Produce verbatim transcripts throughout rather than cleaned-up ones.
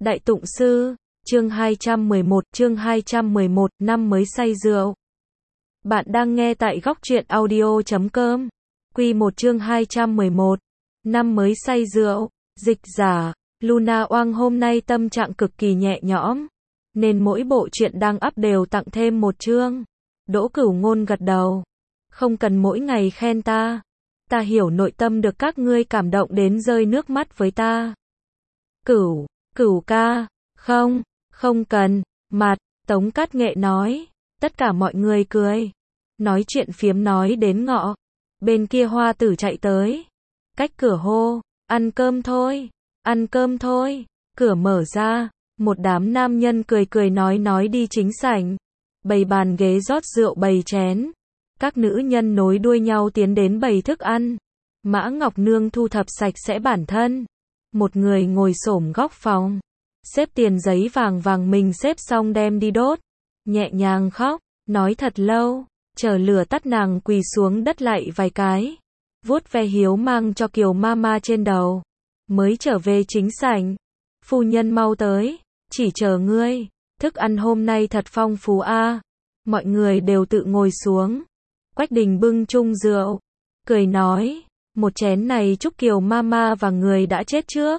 Đại Tụng Sư, chương hai trăm mười một, chương hai trăm mười một, năm mới say rượu. Bạn đang nghe tại góc truyện audio chấm com. Quy một chương hai trăm mười một, năm mới say rượu. Dịch giả, Luna Oang hôm nay tâm trạng cực kỳ nhẹ nhõm, nên mỗi bộ truyện đang up đều tặng thêm một chương. Đỗ Cửu Ngôn gật đầu. Không cần mỗi ngày khen ta. Ta hiểu nội tâm được các ngươi cảm động đến rơi nước mắt với ta. Cửu, Cửu ca, không, không cần, mặt, Tống Cát Nghệ nói. Tất cả mọi người cười. Nói chuyện phiếm nói đến ngọ. Bên kia Hoa Tử chạy tới. Cách cửa hô, ăn cơm thôi, ăn cơm thôi. Cửa mở ra, một đám nam nhân cười cười nói nói đi chính sảnh. Bày bàn ghế rót rượu bày chén. Các nữ nhân nối đuôi nhau tiến đến bày thức ăn. Mã Ngọc Nương thu thập sạch sẽ bản thân. Một người ngồi xổm góc phòng. Xếp tiền giấy vàng vàng mình xếp xong đem đi đốt. Nhẹ nhàng khóc, nói thật lâu. Chờ lửa tắt nàng quỳ xuống đất lại vài cái. Vuốt ve hiếu mang cho Kiều Mama trên đầu. Mới trở về chính sảnh. Phu nhân mau tới, chỉ chờ ngươi. Thức ăn hôm nay thật phong phú a. Mọi người đều tự ngồi xuống. Quách Đình bưng chung rượu, cười nói, một chén này chúc Kiều Mama và người đã chết trước.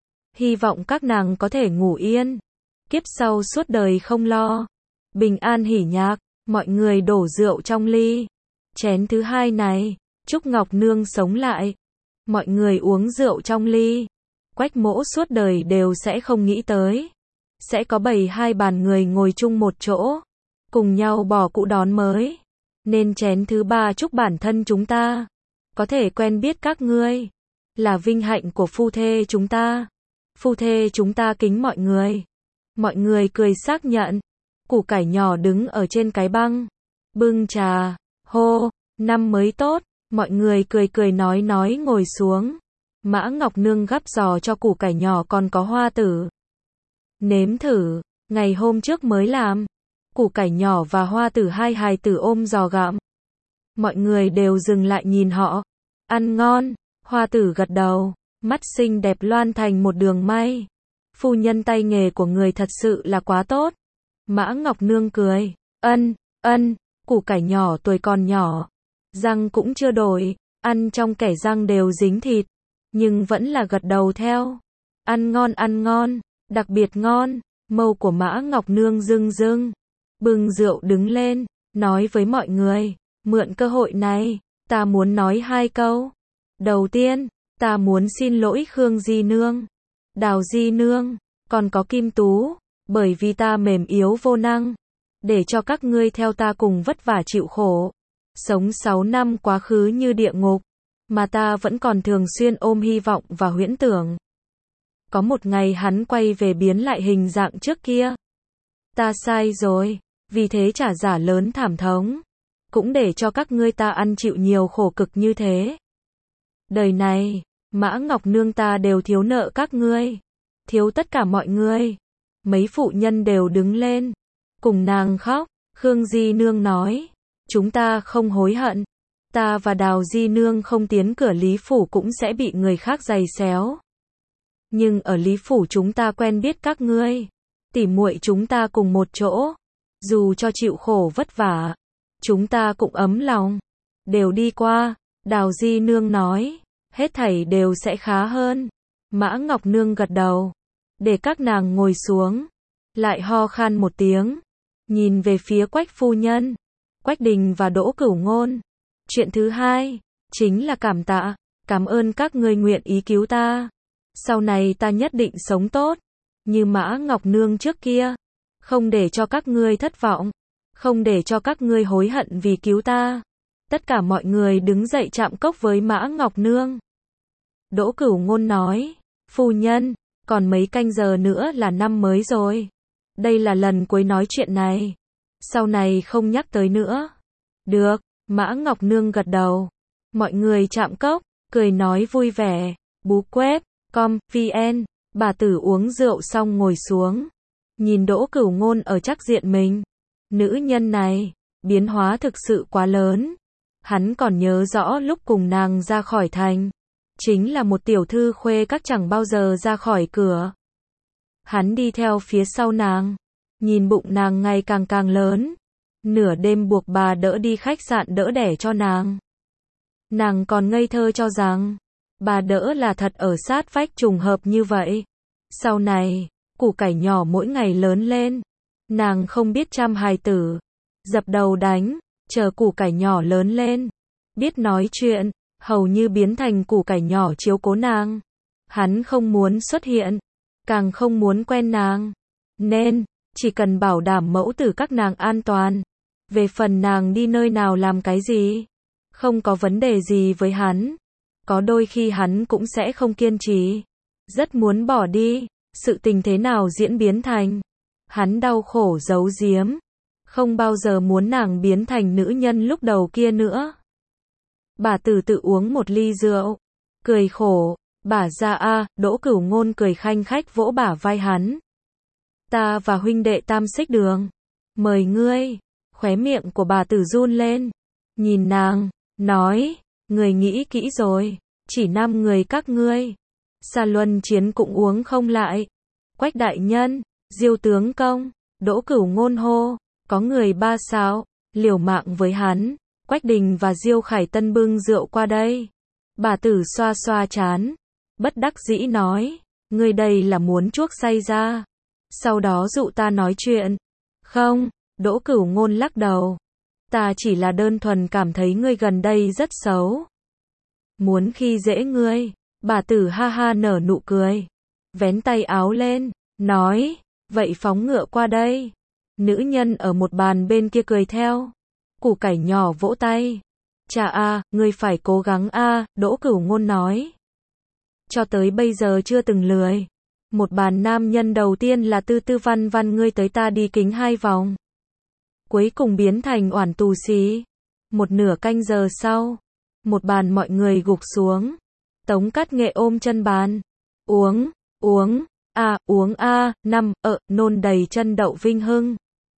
Hy vọng các nàng có thể ngủ yên, kiếp sau suốt đời không lo. Bình an hỉ nhạc, mọi người đổ rượu trong ly. Chén thứ hai này, chúc Ngọc Nương sống lại. Mọi người uống rượu trong ly. Quách Mỗ suốt đời đều sẽ không nghĩ tới. Sẽ có bầy hai bàn người ngồi chung một chỗ, cùng nhau bỏ cũ đón mới. Nên chén thứ ba chúc bản thân chúng ta có thể quen biết các ngươi, là vinh hạnh của phu thê chúng ta. Phu thê chúng ta kính mọi người. Mọi người cười xác nhận. Củ cải nhỏ đứng ở trên cái băng, bưng trà, hô, năm mới tốt. Mọi người cười cười nói nói ngồi xuống. Mã Ngọc Nương gắp giò cho củ cải nhỏ còn có Hoa Tử. Nếm thử, ngày hôm trước mới làm. Củ cải nhỏ và Hoa Tử hai hài tử ôm giò gặm. Mọi người đều dừng lại nhìn họ. Ăn ngon. Hoa Tử gật đầu, mắt xinh đẹp loan thành một đường may. Phu nhân tay nghề của người thật sự là quá tốt. Mã Ngọc Nương cười. Ân, ân, củ cải nhỏ tuổi còn nhỏ. Răng cũng chưa đổi, ăn trong kẻ răng đều dính thịt. Nhưng vẫn là gật đầu theo. Ăn ngon ăn ngon, đặc biệt ngon. Mâu của Mã Ngọc Nương rưng rưng. Bưng rượu đứng lên, nói với mọi người, mượn cơ hội này, ta muốn nói hai câu. Đầu tiên, ta muốn xin lỗi Khương Di Nương, Đào Di Nương, còn có Kim Tú, bởi vì ta mềm yếu vô năng, để cho các ngươi theo ta cùng vất vả chịu khổ. Sống sáu năm quá khứ như địa ngục, mà ta vẫn còn thường xuyên ôm hy vọng và huyễn tưởng. Có một ngày hắn quay về biến lại hình dạng trước kia. Ta sai rồi, vì thế trả giả lớn thảm thống, cũng để cho các ngươi ta ăn chịu nhiều khổ cực như thế. Đời này, Mã Ngọc Nương ta đều thiếu nợ các ngươi, thiếu tất cả mọi người. Mấy phụ nhân đều đứng lên, cùng nàng khóc. Khương Di Nương nói, chúng ta không hối hận. Ta và Đào Di Nương không tiến cửa Lý Phủ cũng sẽ bị người khác giày xéo. Nhưng ở Lý Phủ chúng ta quen biết các ngươi, tỉ muội chúng ta cùng một chỗ. Dù cho chịu khổ vất vả, chúng ta cũng ấm lòng. Đều đi qua. Đào Di Nương nói, hết thảy đều sẽ khá hơn. Mã Ngọc Nương gật đầu, để các nàng ngồi xuống. Lại ho khan một tiếng, nhìn về phía Quách phu nhân, Quách Đình và Đỗ Cửu Ngôn. Chuyện thứ hai, chính là cảm tạ, cảm ơn các ngươi nguyện ý cứu ta. Sau này ta nhất định sống tốt, như Mã Ngọc Nương trước kia. Không để cho các ngươi thất vọng, không để cho các ngươi hối hận vì cứu ta. Tất cả mọi người đứng dậy chạm cốc với Mã Ngọc Nương. Đỗ Cửu Ngôn nói, phu nhân, còn mấy canh giờ nữa là năm mới rồi. Đây là lần cuối nói chuyện này. Sau này không nhắc tới nữa. Được, Mã Ngọc Nương gật đầu. Mọi người chạm cốc, cười nói vui vẻ. Bú quét, com, vn, bà tử uống rượu xong ngồi xuống. Nhìn Đỗ Cửu Ngôn ở chắc diện mình. Nữ nhân này, biến hóa thực sự quá lớn. Hắn còn nhớ rõ lúc cùng nàng ra khỏi thành. Chính là một tiểu thư khuê các chẳng bao giờ ra khỏi cửa. Hắn đi theo phía sau nàng, nhìn bụng nàng ngày càng càng lớn. Nửa đêm buộc bà đỡ đi khách sạn đỡ đẻ cho nàng. Nàng còn ngây thơ cho rằng bà đỡ là thật ở sát vách trùng hợp như vậy. Sau này, củ cải nhỏ mỗi ngày lớn lên, nàng không biết chăm hài tử, dập đầu đánh, chờ củ cải nhỏ lớn lên, biết nói chuyện, hầu như biến thành củ cải nhỏ chiếu cố nàng. Hắn không muốn xuất hiện, càng không muốn quen nàng, nên chỉ cần bảo đảm mẫu tử các nàng an toàn. Về phần nàng đi nơi nào làm cái gì, không có vấn đề gì với hắn. Có đôi khi hắn cũng sẽ không kiên trì, rất muốn bỏ đi. Sự tình thế nào diễn biến thành, hắn đau khổ giấu giếm, không bao giờ muốn nàng biến thành nữ nhân lúc đầu kia nữa. Bà Tử tự uống một ly rượu, cười khổ. Bà ra a, Đỗ Cửu Ngôn cười khanh khách vỗ bả vai hắn. Ta và huynh đệ Tam Xích Đường, mời ngươi. Khóe miệng của bà Tử run lên, nhìn nàng, nói, người nghĩ kỹ rồi, chỉ năm người các ngươi. Xa luân chiến cũng uống không lại. Quách đại nhân, Diêu tướng công, Đỗ Cửu Ngôn hô, có người ba sao, liều mạng với hắn. Quách Đình và Diêu Khải Tân bưng rượu qua đây. Bà Tử xoa xoa trán, bất đắc dĩ nói, ngươi đây là muốn chuốc say ra, sau đó dụ ta nói chuyện. Không, Đỗ Cửu Ngôn lắc đầu, ta chỉ là đơn thuần cảm thấy ngươi gần đây rất xấu, muốn khi dễ ngươi. Bà Tử ha ha nở nụ cười, vén tay áo lên, nói, vậy phóng ngựa qua đây. Nữ nhân ở một bàn bên kia cười theo. Củ cải nhỏ vỗ tay, chà a, ngươi phải cố gắng a. Đỗ Cửu Ngôn nói, cho tới bây giờ chưa từng lười. Một bàn nam nhân đầu tiên là tư tư văn văn ngươi tới ta đi kính hai vòng, cuối cùng biến thành oản tù xí. Một nửa canh giờ sau, một bàn mọi người gục xuống. Tống Cát Nghệ ôm chân bàn, uống, uống, a, uống a, năm, ợ, nôn đầy chân Đậu Vinh Hưng.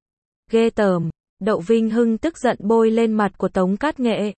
Ghê tởm. Đậu Vinh Hưng tức giận bôi lên mặt của Tống Cát Nghệ.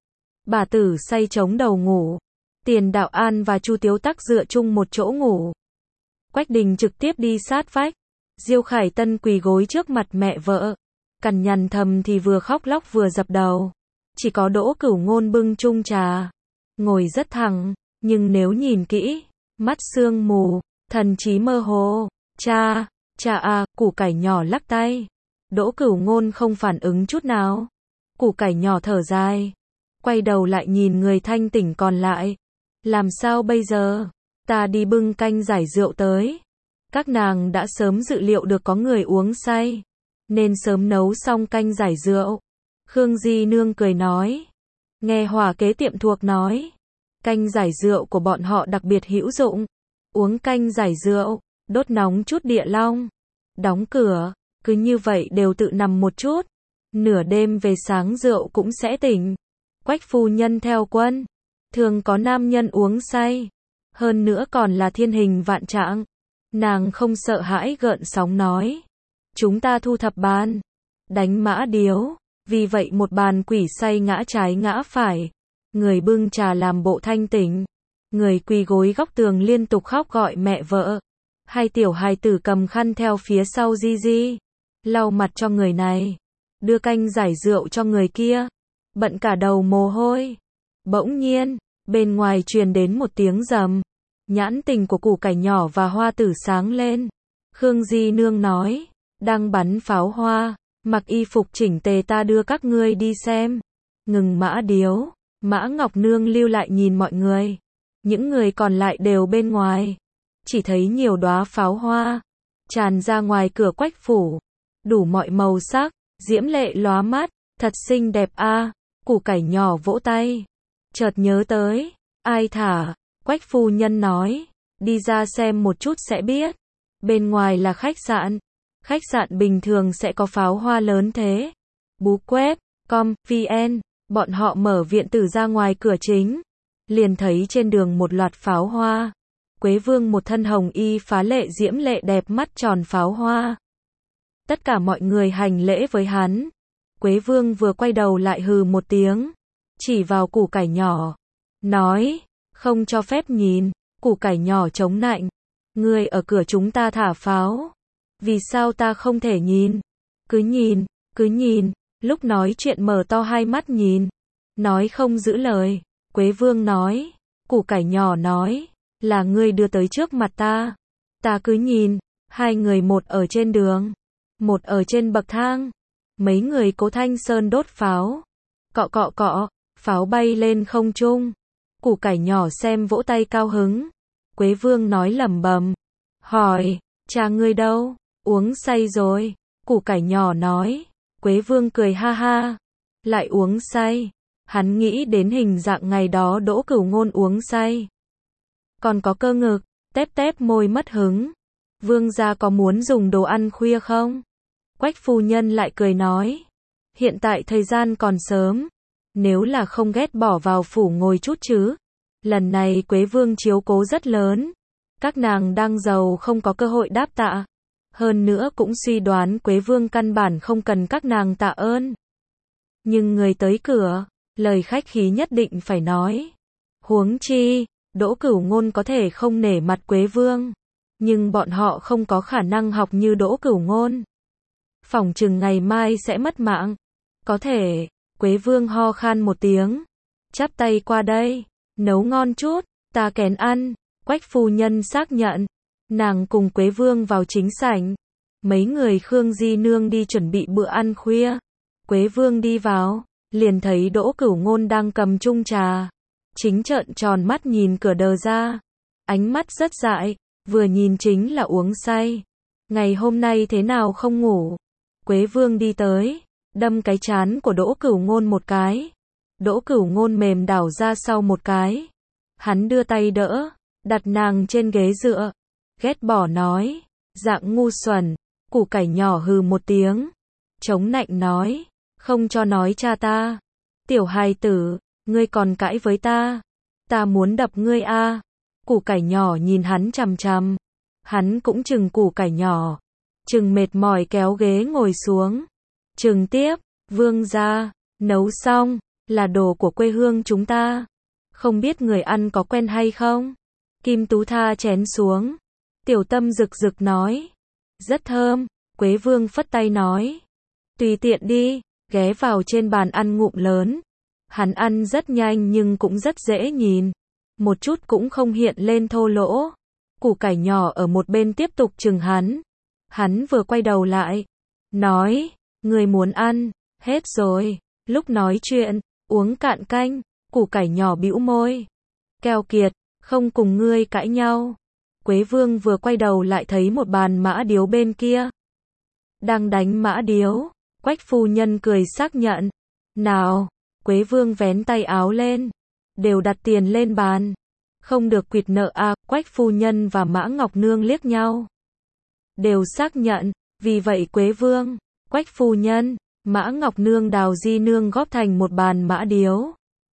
Bà Tử say chống đầu ngủ. Tiền Đạo An và Chu Tiếu Tắc dựa chung một chỗ ngủ. Quách Đình trực tiếp đi sát vách. Diêu Khải Tân quỳ gối trước mặt mẹ vợ, cằn nhằn thầm thì vừa khóc lóc vừa dập đầu. Chỉ có Đỗ Cửu Ngôn bưng chung trà, ngồi rất thẳng, nhưng nếu nhìn kỹ, mắt sương mù, thần trí mơ hồ. Cha, cha à, củ cải nhỏ lắc tay. Đỗ Cửu Ngôn không phản ứng chút nào. Củ cải nhỏ thở dài, quay đầu lại nhìn người thanh tỉnh còn lại. Làm sao bây giờ? Ta đi bưng canh giải rượu tới. Các nàng đã sớm dự liệu được có người uống say, nên sớm nấu xong canh giải rượu. Khương Di Nương cười nói. Nghe Hòa kế tiệm thuộc nói, canh giải rượu của bọn họ đặc biệt hữu dụng. Uống canh giải rượu, đốt nóng chút địa long. Đóng cửa, cứ như vậy đều tự nằm một chút. Nửa đêm về sáng rượu cũng sẽ tỉnh. Quách phu nhân theo quân, thường có nam nhân uống say, hơn nữa còn là thiên hình vạn trạng. Nàng không sợ hãi gợn sóng nói, chúng ta thu thập bàn, đánh mã điếu. Vì vậy một bàn quỷ say ngã trái ngã phải, người bưng trà làm bộ thanh tỉnh, người quỳ gối góc tường liên tục khóc gọi mẹ vợ. Hai tiểu hài tử cầm khăn theo phía sau Di Di, lau mặt cho người này, đưa canh giải rượu cho người kia, bận cả đầu mồ hôi. Bỗng nhiên, bên ngoài truyền đến một tiếng rầm. Nhãn tình của củ cải nhỏ và Hoa Tử sáng lên. Khương Di Nương nói, đang bắn pháo hoa, mặc y phục chỉnh tề ta đưa các ngươi đi xem. Ngừng mã điếu, Mã Ngọc Nương lưu lại nhìn mọi người. Những người còn lại đều bên ngoài. Chỉ thấy nhiều đóa pháo hoa tràn ra ngoài cửa Quách phủ, đủ mọi màu sắc, diễm lệ lóa mắt, thật xinh đẹp a. Củ cải nhỏ vỗ tay, chợt nhớ tới, ai thả? Quách phu nhân nói, đi ra xem một chút sẽ biết. Bên ngoài là khách sạn, khách sạn bình thường sẽ có pháo hoa lớn thế. Bú quét, com, vn, bọn họ mở viện tử ra ngoài cửa chính, liền thấy trên đường một loạt pháo hoa. Quế Vương một thân hồng y phá lệ diễm lệ đẹp mắt tròn pháo hoa. Tất cả mọi người hành lễ với hắn. Quế Vương vừa quay đầu lại hừ một tiếng, chỉ vào củ cải nhỏ, nói, không cho phép nhìn. Củ cải nhỏ chống nạnh, Ngươi ở cửa chúng ta thả pháo. Vì sao ta không thể nhìn? Cứ nhìn, cứ nhìn. Lúc nói chuyện mở to hai mắt nhìn. Nói không giữ lời. Quế Vương nói. Củ cải nhỏ nói. Là ngươi đưa tới trước mặt ta. Ta cứ nhìn. Hai người một ở trên đường. Một ở trên bậc thang. Mấy người Cố Thanh Sơn đốt pháo. Cọ cọ cọ. Pháo bay lên không trung. Củ cải nhỏ xem vỗ tay cao hứng. Quế Vương nói lẩm bẩm. Hỏi. Cha ngươi đâu? Uống say rồi. Củ cải nhỏ nói. Quế Vương cười ha ha. Lại uống say. Hắn nghĩ đến hình dạng ngày đó Đỗ Cửu Ngôn uống say. Còn có cơ ngực. Tép tép môi mất hứng. Vương gia có muốn dùng đồ ăn khuya không? Quách phu nhân lại cười nói. Hiện tại thời gian còn sớm. Nếu là không ghét bỏ vào phủ ngồi chút chứ. Lần này Quế Vương chiếu cố rất lớn. Các nàng đang giàu không có cơ hội đáp tạ. Hơn nữa cũng suy đoán Quế Vương căn bản không cần các nàng tạ ơn. Nhưng người tới cửa, lời khách khí nhất định phải nói. Huống chi, Đỗ Cửu Ngôn có thể không nể mặt Quế Vương. Nhưng bọn họ không có khả năng học như Đỗ Cửu Ngôn. Phỏng chừng ngày mai sẽ mất mạng. Có thể, Quế Vương ho khan một tiếng. Chắp tay qua đây, nấu ngon chút, ta kén ăn. Quách phu nhân xác nhận. Nàng cùng Quế Vương vào chính sảnh. Mấy người Khương Di Nương đi chuẩn bị bữa ăn khuya. Quế Vương đi vào, liền thấy Đỗ Cửu Ngôn đang cầm chung trà. Chính trợn tròn mắt nhìn cửa đờ ra. Ánh mắt rất dại, vừa nhìn chính là uống say. Ngày hôm nay thế nào không ngủ? Quế Vương đi tới, đâm cái trán của Đỗ Cửu Ngôn một cái. Đỗ Cửu Ngôn mềm đảo ra sau một cái. Hắn đưa tay đỡ, đặt nàng trên ghế dựa. Ghét bỏ nói, dạng ngu xuẩn. Củ cải nhỏ hừ một tiếng. Chống nạnh nói, không cho nói cha ta. Tiểu hài tử, ngươi còn cãi với ta. Ta muốn đập ngươi a. Củ cải nhỏ nhìn hắn chằm chằm. Hắn cũng chừng củ cải nhỏ. Chừng mệt mỏi kéo ghế ngồi xuống. Chừng tiếp, Vương gia, nấu xong, là đồ của quê hương chúng ta. Không biết người ăn có quen hay không? Kim Tú tha chén xuống. Tiểu Tâm rực rực nói. Rất thơm. Quế Vương phất tay nói. Tùy tiện đi, ghé vào trên bàn ăn ngụm lớn. Hắn ăn rất nhanh nhưng cũng rất dễ nhìn. Một chút cũng không hiện lên thô lỗ. Củ cải nhỏ ở một bên tiếp tục chừng hắn. Hắn vừa quay đầu lại. Nói, người muốn ăn, hết rồi. Lúc nói chuyện, uống cạn canh. Củ cải nhỏ bĩu môi. Keo kiệt, không cùng ngươi cãi nhau. Quế Vương vừa quay đầu lại thấy một bàn mã điếu bên kia. Đang đánh mã điếu. Quách phu nhân cười xác nhận. Nào, Quế Vương vén tay áo lên. Đều đặt tiền lên bàn. Không được quỵt nợ à, Quách phu nhân và Mã Ngọc Nương liếc nhau. Đều xác nhận, vì vậy Quế Vương, Quách phu nhân, Mã Ngọc Nương Đào Di Nương góp thành một bàn mã điếu.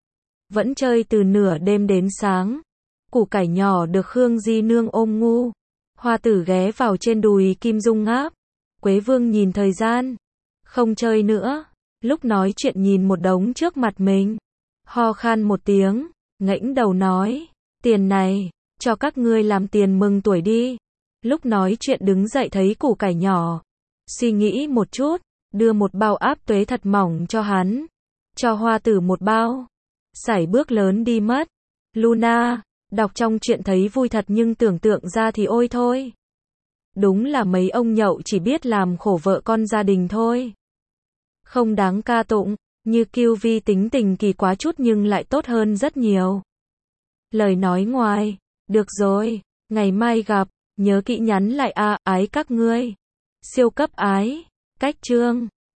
Vẫn chơi từ nửa đêm đến sáng. Củ cải nhỏ được Khương Di Nương ôm ngu. Hoa tử ghé vào trên đùi Kim Dung ngáp. Quế Vương nhìn thời gian. Không chơi nữa. Lúc nói chuyện nhìn một đống trước mặt mình. Ho khan một tiếng. Ngẩng đầu nói. Tiền này, cho các ngươi làm tiền mừng tuổi đi. Lúc nói chuyện đứng dậy thấy củ cải nhỏ. Suy nghĩ một chút. Đưa một bao áp tuế thật mỏng cho hắn. Cho Hoa tử một bao. Sải bước lớn đi mất. Luna, đọc trong truyện thấy vui thật nhưng tưởng tượng ra thì ôi thôi. Đúng là mấy ông nhậu chỉ biết làm khổ vợ con gia đình thôi. Không đáng ca tụng, như Kiêu Vi tính tình kỳ quá chút nhưng lại tốt hơn rất nhiều. Lời nói ngoài, được rồi, ngày mai gặp, nhớ kỹ nhắn lại a, ái các ngươi. Siêu cấp ái, cách chương.